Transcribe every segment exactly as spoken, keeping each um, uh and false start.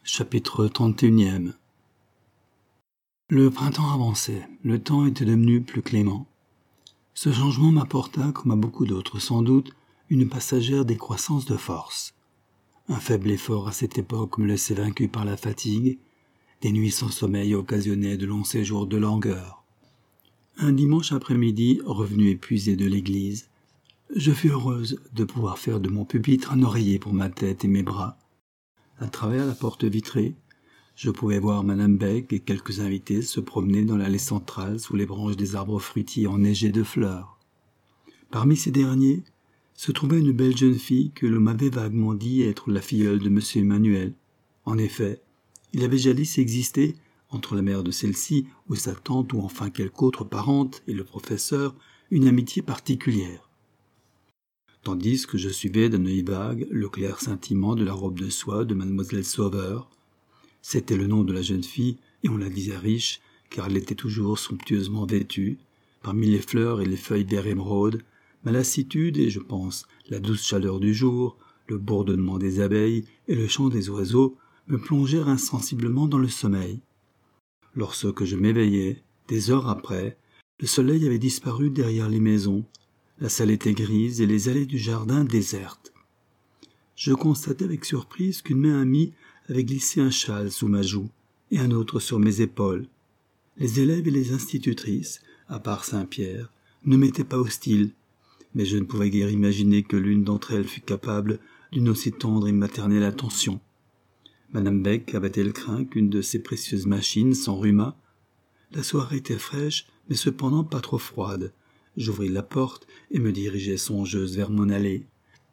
Chapitre trente et un. Le printemps avançait, le temps était devenu plus clément. Ce changement m'apporta, comme à beaucoup d'autres sans doute, une passagère décroissance de force. Un faible effort à cette époque me laissait vaincu par la fatigue, des nuits sans sommeil occasionnaient de longs séjours de langueur. Un dimanche après-midi, revenu épuisé de l'église, je fus heureuse de pouvoir faire de mon pupitre un oreiller pour ma tête et mes bras. À travers la porte vitrée, je pouvais voir Madame Beck et quelques invités se promener dans l'allée centrale sous les branches des arbres fruitiers enneigés de fleurs. Parmi ces derniers se trouvait une belle jeune fille que l'on m'avait vaguement dit être la filleule de Monsieur Emmanuel. En effet, il avait jadis existé, entre la mère de celle-ci ou sa tante ou enfin quelque autre parente et le professeur, une amitié particulière. Tandis que je suivais d'un œil vague le clair scintillement de la robe de soie de mademoiselle Sauveur. C'était le nom de la jeune fille, et on la disait riche, car elle était toujours somptueusement vêtue. Parmi les fleurs et les feuilles vert émeraude, ma lassitude et, je pense, la douce chaleur du jour, le bourdonnement des abeilles et le chant des oiseaux me plongèrent insensiblement dans le sommeil. Lorsque je m'éveillai, des heures après, le soleil avait disparu derrière les maisons. La salle était grise et les allées du jardin désertes. Je constatai avec surprise qu'une main amie avait glissé un châle sous ma joue et un autre sur mes épaules. Les élèves et les institutrices, à part Saint-Pierre, ne m'étaient pas hostiles, mais je ne pouvais guère imaginer que l'une d'entre elles fût capable d'une aussi tendre et maternelle attention. Madame Beck avait-elle craint qu'une de ces précieuses machines s'enrhumât? La soirée était fraîche, mais cependant pas trop froide. J'ouvris la porte et me dirigeai songeuse vers mon allée.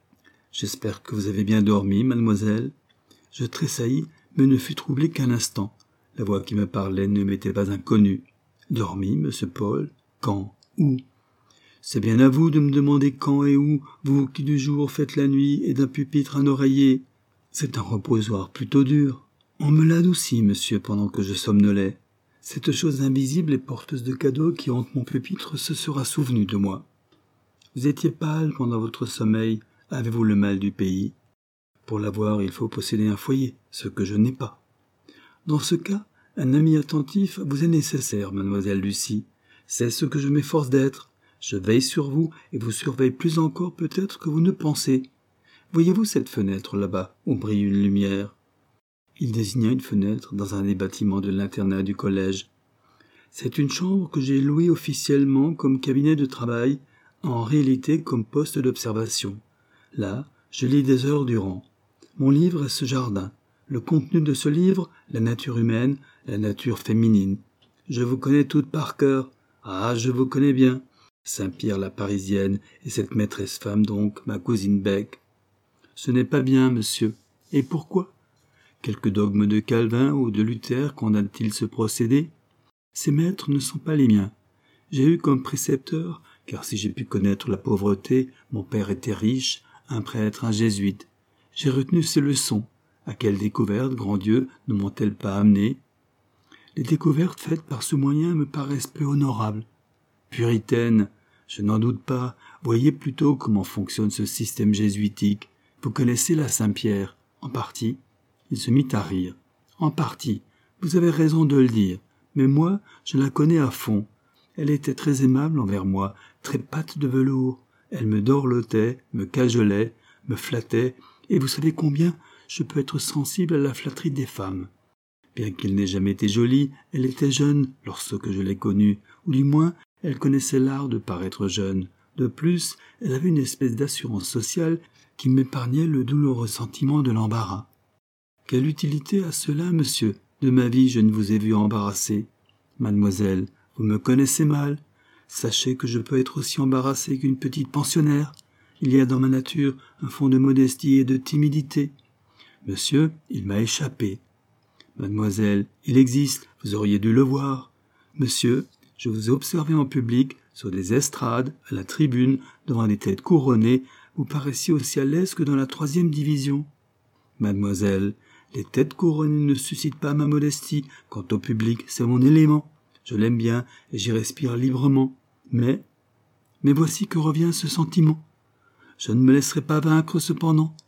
« J'espère que vous avez bien dormi, mademoiselle ?» Je tressaillis, mais ne fus troublé qu'un instant. La voix qui me parlait ne m'était pas inconnue. « Dormi, monsieur Paul? Quand? Où ?»« C'est bien à vous de me demander quand et où, vous qui du jour faites la nuit et d'un pupitre un oreiller. C'est un reposoir plutôt dur. On me l'adoucit, monsieur, pendant que je somnolais. Cette chose invisible et porteuse de cadeaux qui hante mon pupitre se sera souvenue de moi. Vous étiez pâle pendant votre sommeil. Avez-vous le mal du pays? Pour l'avoir, il faut posséder un foyer, ce que je n'ai pas. Dans ce cas, un ami attentif vous est nécessaire, mademoiselle Lucie. C'est ce que je m'efforce d'être. Je veille sur vous et vous surveille plus encore peut-être que vous ne pensez. Voyez-vous cette fenêtre là-bas, où brille une lumière? Il désigna une fenêtre dans un des bâtiments de l'internat du collège. C'est une chambre que j'ai louée officiellement comme cabinet de travail, en réalité comme poste d'observation. Là, je lis des heures durant. Mon livre est ce jardin. Le contenu de ce livre, la nature humaine, la nature féminine. Je vous connais toutes par cœur. Ah, je vous connais bien. Saint-Pierre la Parisienne et cette maîtresse femme donc, ma cousine Beck. Ce n'est pas bien, monsieur. Et pourquoi? Quelques dogmes de Calvin ou de Luther condamnent-ils ce procédé? Ces maîtres ne sont pas les miens. J'ai eu comme précepteur, car si j'ai pu connaître la pauvreté, mon père était riche, un prêtre, un jésuite. J'ai retenu ces leçons. À quelle découverte, grand Dieu, ne m'ont-elles pas amené? Les découvertes faites par ce moyen me paraissent peu honorables. Puritaine, je n'en doute pas. Voyez plutôt comment fonctionne ce système jésuitique. Vous connaissez la Saint-Pierre, en partie. Il se mit à rire. En partie. Vous avez raison de le dire. Mais moi, je la connais à fond. Elle était très aimable envers moi, très pâte de velours. Elle me dorlotait, me cajolait, me flattait, et vous savez combien je peux être sensible à la flatterie des femmes. Bien qu'elle n'ait jamais été jolie, elle était jeune lorsque je l'ai connue, ou du moins, elle connaissait l'art de paraître jeune. De plus, elle avait une espèce d'assurance sociale qui m'épargnait le douloureux sentiment de l'embarras. Quelle utilité a cela, monsieur? De ma vie, je ne vous ai vu embarrassé. Mademoiselle, vous me connaissez mal. Sachez que je peux être aussi embarrassé qu'une petite pensionnaire. Il y a dans ma nature un fond de modestie et de timidité. Monsieur, il m'a échappé. Mademoiselle, il existe, vous auriez dû le voir. Monsieur, je vous ai observé en public, sur des estrades, à la tribune, devant des têtes couronnées, vous paraissiez aussi à l'aise que dans la troisième division. Mademoiselle, les têtes couronnées ne suscitent pas ma modestie. Quant au public, c'est mon élément. Je l'aime bien et j'y respire librement. Mais, mais voici que revient ce sentiment. Je ne me laisserai pas vaincre cependant.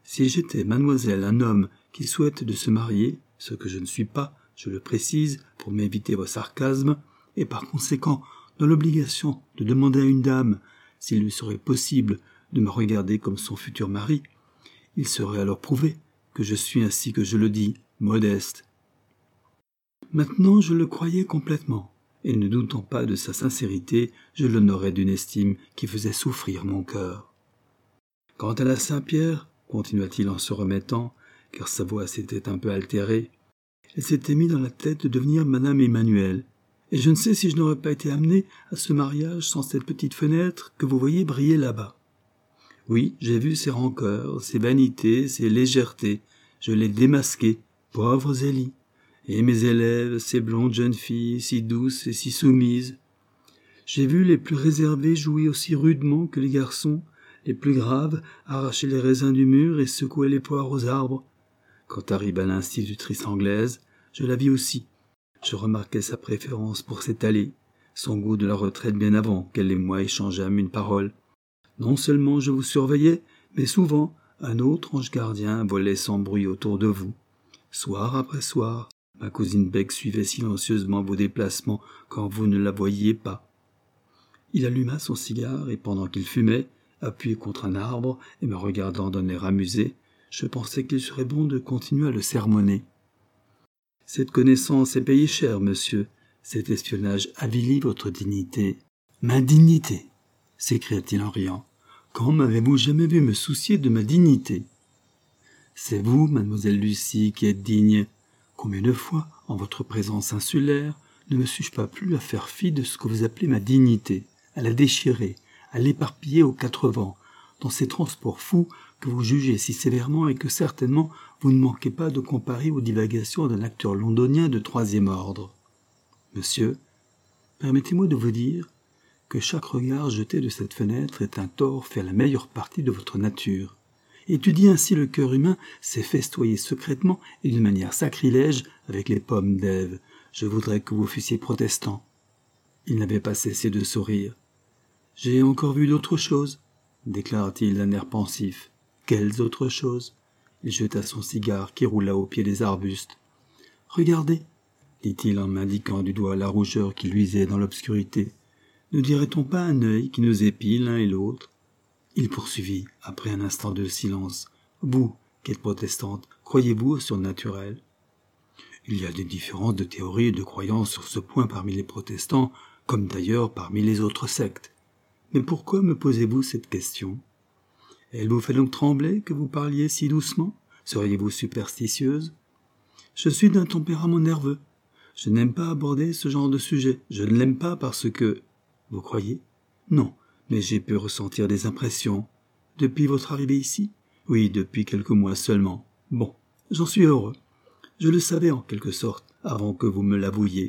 Si j'étais, mademoiselle, un homme qui souhaite de se marier, ce que je ne suis pas, je le précise, pour m'éviter vos sarcasmes, et par conséquent dans l'obligation de demander à une dame s'il lui serait possible de me regarder comme son futur mari, il serait alors prouvé que je suis, ainsi que je le dis, modeste. Maintenant, je le croyais complètement, et ne doutant pas de sa sincérité, je l'honorais d'une estime qui faisait souffrir mon cœur. Quant à la Saint-Pierre, continua-t-il en se remettant, car sa voix s'était un peu altérée, elle s'était mis dans la tête de devenir Madame Emmanuel, et je ne sais si je n'aurais pas été amené à ce mariage sans cette petite fenêtre que vous voyez briller là-bas. Oui, j'ai vu ses rancœurs, ses vanités, ses légèretés, je l'ai démasqué, pauvre Zélie. Et mes élèves, ces blondes jeunes filles, si douces et si soumises. J'ai vu les plus réservés jouer aussi rudement que les garçons, les plus graves arracher les raisins du mur et secouer les poires aux arbres. Quand arriva l'institutrice anglaise, je la vis aussi. Je remarquai sa préférence pour s'étaler, son goût de la retraite bien avant qu'elle et moi échangeâmes une parole. Non seulement je vous surveillais, mais souvent un autre ange gardien volait sans bruit autour de vous. Soir après soir, ma cousine Bec suivait silencieusement vos déplacements quand vous ne la voyiez pas. Il alluma son cigare et pendant qu'il fumait, appuyé contre un arbre et me regardant d'un air amusé, je pensais qu'il serait bon de continuer à le sermonner. « Cette connaissance est payée cher, monsieur. Cet espionnage avilit votre dignité. »« Ma dignité !» s'écria-t-il en riant. « Quand m'avez-vous jamais vu me soucier de ma dignité ?»« C'est vous, mademoiselle Lucie, qui êtes digne. Combien de fois, en votre présence insulaire, ne me suis-je pas plu à faire fi de ce que vous appelez ma dignité, à la déchirer, à l'éparpiller aux quatre vents, dans ces transports fous que vous jugez si sévèrement et que certainement vous ne manquez pas de comparer aux divagations d'un acteur londonien de troisième ordre. Monsieur, permettez-moi de vous dire que chaque regard jeté de cette fenêtre est un tort fait à la meilleure partie de votre nature. Étudier ainsi le cœur humain, c'est festoyer secrètement et d'une manière sacrilège avec les pommes d'Ève. Je voudrais que vous fussiez protestant. Il n'avait pas cessé de sourire. « J'ai encore vu d'autres choses, » déclara-t-il d'un air pensif. « Quelles autres choses ?» Il jeta son cigare qui roula au pied des arbustes. « Regardez, » dit-il en m'indiquant du doigt la rougeur qui luisait dans l'obscurité. « Ne dirait-on pas un œil qui nous épie l'un et l'autre ?» Il poursuivit, après un instant de silence. « Vous, qui êtes protestante, croyez-vous au surnaturel ?» Il y a des différences de théorie et de croyances sur ce point parmi les protestants, comme d'ailleurs parmi les autres sectes. Mais pourquoi me posez-vous cette question? Elle vous fait donc trembler que vous parliez si doucement? Seriez-vous superstitieuse? Je suis d'un tempérament nerveux. Je n'aime pas aborder ce genre de sujet. Je ne l'aime pas parce que... Vous croyez? Non, mais j'ai pu ressentir des impressions. Depuis votre arrivée ici? Oui, depuis quelques mois seulement. Bon, j'en suis heureux. Je le savais en quelque sorte, avant que vous me l'avouiez.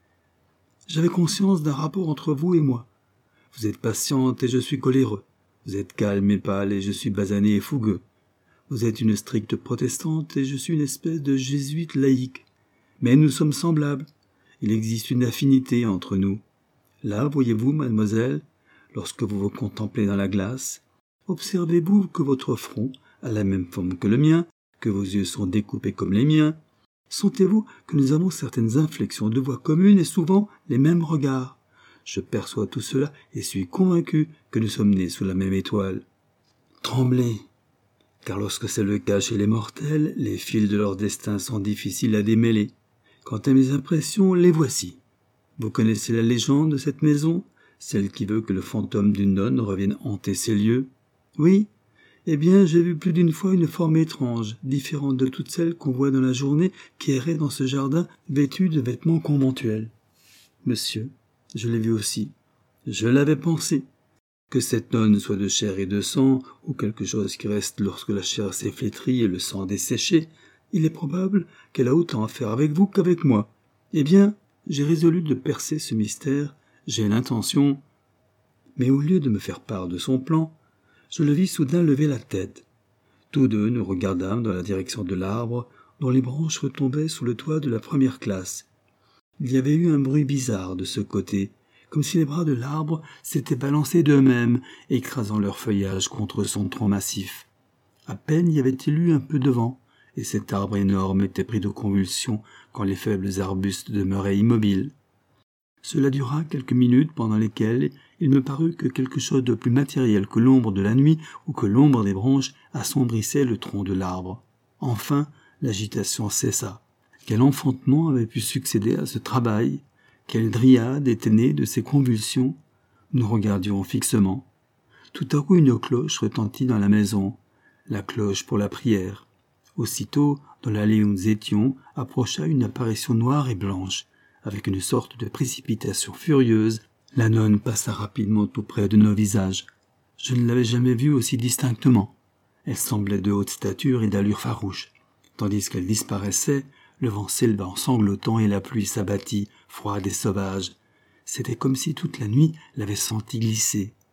J'avais conscience d'un rapport entre vous et moi. Vous êtes patiente et je suis coléreux. Vous êtes calme et pâle et je suis basané et fougueux. Vous êtes une stricte protestante et je suis une espèce de jésuite laïque. Mais nous sommes semblables. Il existe une affinité entre nous. Là, voyez-vous, mademoiselle, lorsque vous vous contemplez dans la glace, observez-vous que votre front a la même forme que le mien, que vos yeux sont découpés comme les miens? Sentez-vous que nous avons certaines inflexions de voix communes et souvent les mêmes regards? Je perçois tout cela et suis convaincu que nous sommes nés sous la même étoile. Tremblez, car lorsque c'est le cas chez les mortels, les fils de leur destin sont difficiles à démêler. Quant à mes impressions, les voici. Vous connaissez la légende de cette maison, celle qui veut que le fantôme d'une nonne revienne hanter ces lieux? Oui. Eh bien, j'ai vu plus d'une fois une forme étrange, différente de toutes celles qu'on voit dans la journée, qui errait dans ce jardin vêtue de vêtements conventuels. Monsieur, je l'ai vu aussi. Je l'avais pensé. Que cette nonne soit de chair et de sang, ou quelque chose qui reste lorsque la chair s'est flétrie et le sang desséché, il est probable qu'elle a autant à faire avec vous qu'avec moi. Eh bien, j'ai résolu de percer ce mystère, j'ai l'intention... Mais au lieu de me faire part de son plan, je le vis soudain lever la tête. Tous deux nous regardâmes dans la direction de l'arbre, dont les branches retombaient sous le toit de la première classe. Il y avait eu un bruit bizarre de ce côté, comme si les bras de l'arbre s'étaient balancés d'eux-mêmes, écrasant leur feuillage contre son tronc massif. À peine y avait-il eu un peu de vent, et cet arbre énorme était pris de convulsions quand les faibles arbustes demeuraient immobiles. Cela dura quelques minutes pendant lesquelles il me parut que quelque chose de plus matériel que l'ombre de la nuit ou que l'ombre des branches assombrissait le tronc de l'arbre. Enfin, l'agitation cessa. Quel enfantement avait pu succéder à ce travail? Quelle dryade était née de ces convulsions? Nous regardions fixement. Tout à coup, une cloche retentit dans la maison, la cloche pour la prière. Aussitôt, dans l'allée où nous étions, approcha une apparition noire et blanche. Avec une sorte de précipitation furieuse, la nonne passa rapidement tout près de nos visages. Je ne l'avais jamais vue aussi distinctement. Elle semblait de haute stature et d'allure farouche. Tandis qu'elle disparaissait, le vent s'éleva en sanglotant et la pluie s'abattit, froide et sauvage. C'était comme si toute la nuit l'avait sentie glisser.